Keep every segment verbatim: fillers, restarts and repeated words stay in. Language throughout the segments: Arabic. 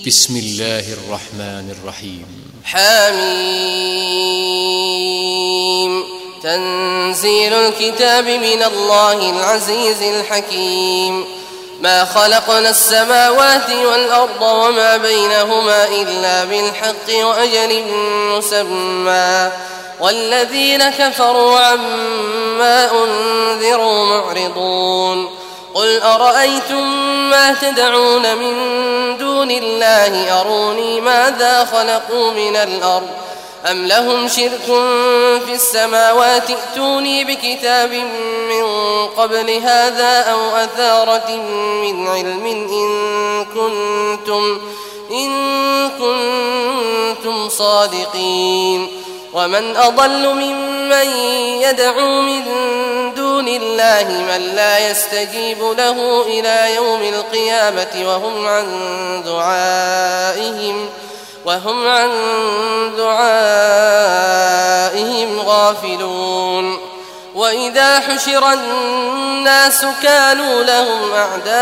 بسم الله الرحمن الرحيم. حميم. تنزيل الكتاب من الله العزيز الحكيم. ما خلقنا السماوات والأرض وما بينهما إلا بالحق وأجل مسمى والذين كفروا عما أنذروا معرضون. قل أرأيتم ما تدعون من دون الله أروني ماذا خلقوا من الأرض أم لهم شرك في السماوات ائتوني بكتاب من قبل هذا أو أثارة من علم إن كنتم, إن كنتم صادقين. ومن أضل ممن يدعو من دون الله من لا يستجيب له إلى يوم القيامة وهم عن دعائهم وهم عن دعائهم غافلون. وإذا حشر الناس كانوا لهم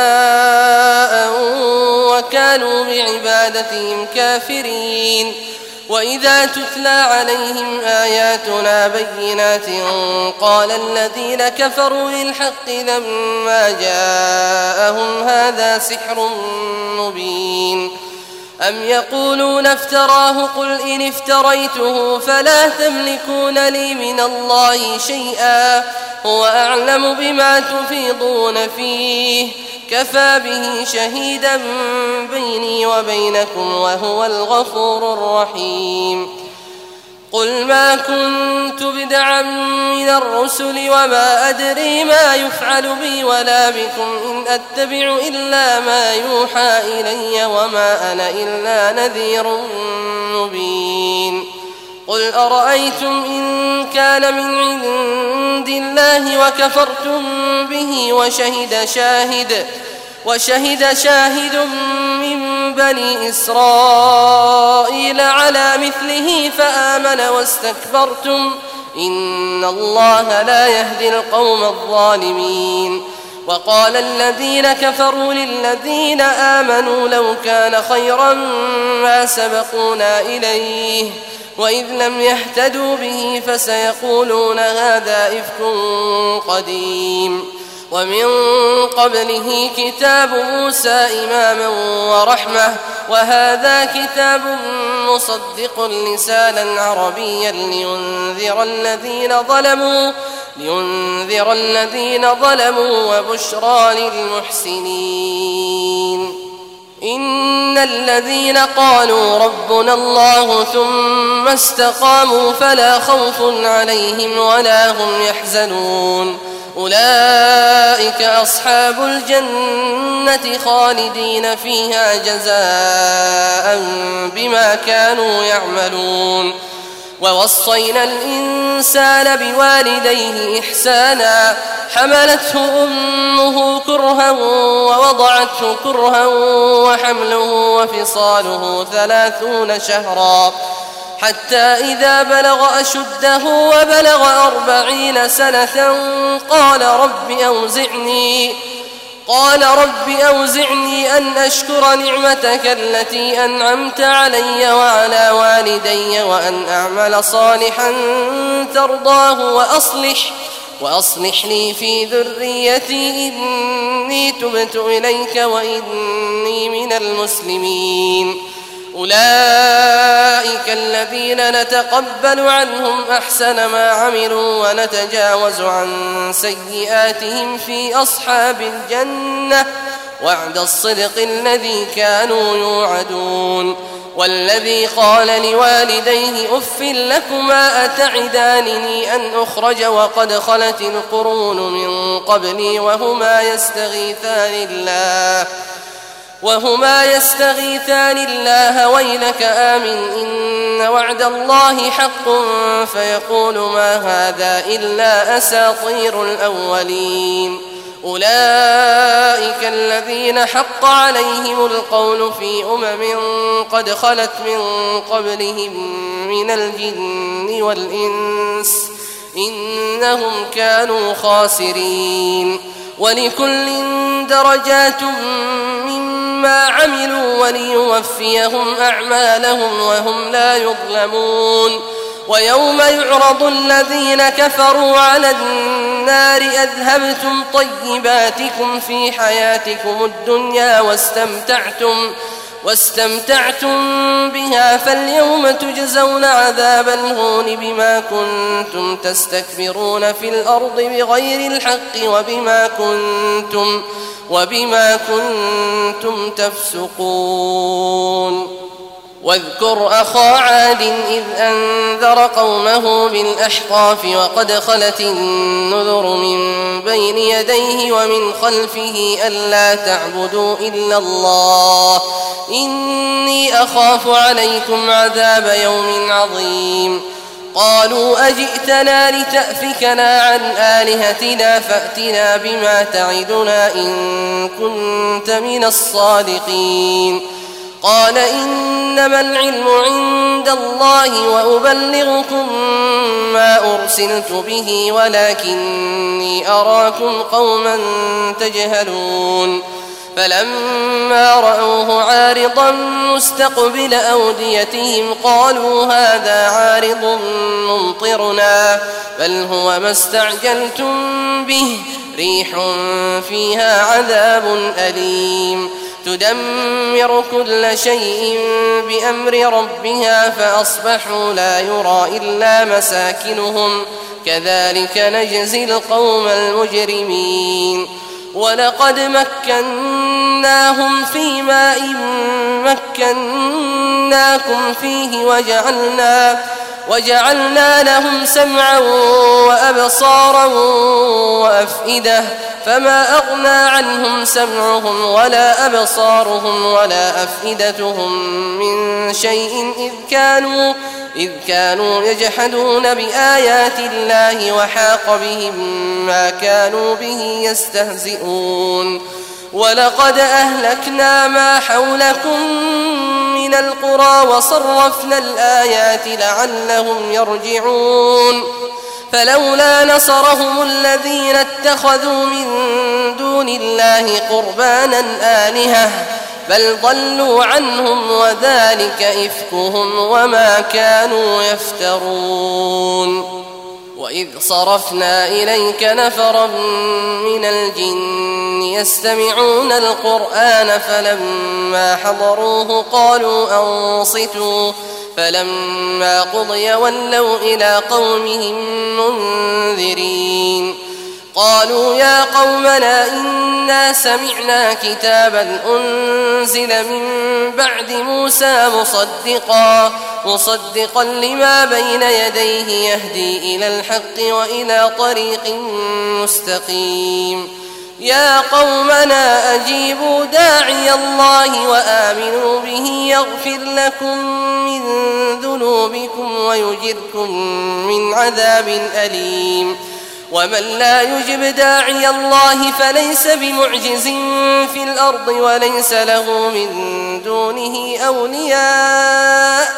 أعداء وكانوا بعبادتهم كافرين. وإذا تتلى عليهم آياتنا بينات قال الذين كفروا للحق لما جاءهم هذا سحر مبين. أم يقولون افتراه قل إن افتريته فلا تملكون لي من الله شيئا هو أعلم بما تفيضون فيه كفى به شهيدا بيني وبينكم وهو الغفور الرحيم. قل ما كنت بدعا من الرسل وما أدري ما يفعل بي ولا بكم إن أتبع إلا ما يوحى إلي وما أنا إلا نذير مبين. قل أرأيتم إن كان من عند الله وكفرتم به وشهد شاهد وشهد شاهد من بني إسرائيل على مثله فآمن واستكبرتم إن الله لا يهدي القوم الظالمين. وقال الذين كفروا للذين آمنوا لو كان خيرا ما سبقونا إليه وإذ لم يهتدوا به فسيقولون هذا إفك قديم. ومن قبله كتاب موسى إماما ورحمة وهذا كتاب مصدق لسانا عربيا لينذر الذين ظلموا لينذر الذين ظلموا وبشرى للمحسنين. إن الذين قالوا ربنا الله ثم استقاموا فلا خوف عليهم ولا هم يحزنون أولئك أصحاب الجنة خالدين فيها جزاء بما كانوا يعملون. ووصينا الإنسان بوالديه إحسانا حملته أمه كرها ووضعته كرها وحمله وفصاله ثلاثون شهرا حتى إذا بلغ أشده وبلغ أربعين سنة قال رب أوزعني قال رب أوزعني أن أشكر نعمتك التي أنعمت علي وعلى والدي وأن أعمل صالحا ترضاه وأصلح وأصلح لي في ذريتي إني تبت إليك وإني من المسلمين. أولئك الذين نتقبل عنهم أحسن ما عملوا ونتجاوز عن سيئاتهم في أصحاب الجنة وعد الصدق الذي كانوا يوعدون. والذي قال لوالديه أف لكما أتعدانني أن أخرج وقد خلت القرون من قبلي وهما يستغيثان الله وهما يستغيثان الله ويلك آمن إن وعد الله حق فيقول ما هذا إلا أساطير الأولين. أولئك الذين حق عليهم القول في أمم قد خلت من قبلهم من الجن والإنس إنهم كانوا خاسرين. ولكل درجات مما عملوا وليوفيهم أعمالهم وهم لا يظلمون ويوم يعرض الذين كفروا على النار أذهبتم طيباتكم في حياتكم الدنيا واستمتعتم واستمتعتم بها فاليوم تجزون عذاب الهون بما كنتم تستكبرون في الأرض بغير الحق وبما كنتم وبما كنتم تفسقون واذكر أخا عاد إذ أنذر قومه بالأحقاف وقد خلت النذر من بين يديه ومن خلفه ألا تعبدوا إلا الله إني أخاف عليكم عذاب يوم عظيم قالوا أجئتنا لتأفكنا عن آلهتنا فأتنا بما تعدنا إن كنت من الصادقين قال إنما العلم عند الله وأبلغكم ما أرسلت به ولكني أراكم قوما تجهلون فلما رأوه عارضا مستقبل أوديتهم قالوا هذا عارض ممطرنا بل هو ما استعجلتم به ريح فيها عذاب أليم تدمر كل شيء بأمر ربها فأصبحوا لا يرى إلا مساكنهم كذلك نجزي القوم المجرمين ولقد مكناهم في ماء مكناكم فيه وجعلنا وجعلنا لهم سمعا وأبصارا وأفئدة فما أغنى عنهم سمعهم ولا أبصارهم ولا أفئدتهم من شيء إذ كانوا إذ كانوا يجحدون بآيات الله وحاق بهم ما كانوا به يستهزئون ولقد أهلكنا ما حولكم من القرى وصرفنا الآيات لعلهم يرجعون فلولا نصرهم الذين اتخذوا من دون الله قربانا آلهة بل ضلوا عنهم وذلك إفكهم وما كانوا يفترون وإذ صرفنا إليك نفرا من الجن يستمعون القرآن فلما حضروه قالوا أنصتوا فلما قضي ولوا إلى قومهم منذرين قالوا يا قومنا إنا سمعنا كتابا أنزل من بعد موسى مصدقا مصدقا لما بين يديه يهدي إلى الحق وإلى طريق مستقيم يا قومنا أجيبوا داعي الله وآمنوا به يغفر لكم من ذنوبكم ويجركم من عذاب أليم ومن لا يجب داعي الله فليس بمعجز في الأرض وليس له من دونه أولياء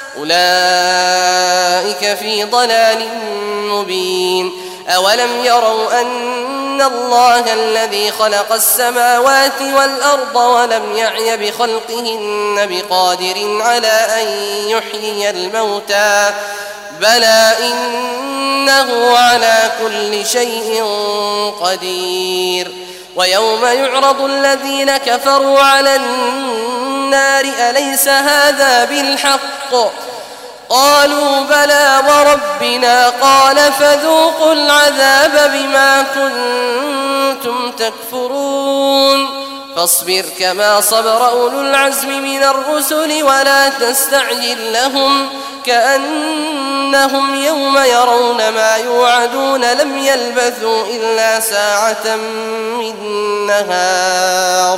أولئك في ضلال مبين أولم يروا أن الله الذي خلق السماوات والأرض ولم يعي بخلقهن بقادر على أن يحيي الموتى بلى إنه على كل شيء قدير ويوم يعرض الذين كفروا على النار أليس هذا بالحق قالوا بلى وربنا قال فذوقوا العذاب بما كنتم تكفرون فاصبر كما صبر أولو العزم من الرسل ولا تستعجل لهم كأنهم يوم يرون ما يوعدون لم يلبثوا إلا ساعة من نهار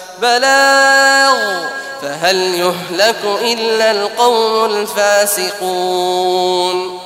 بلاغ فهل يهلك إلا القوم الفاسقون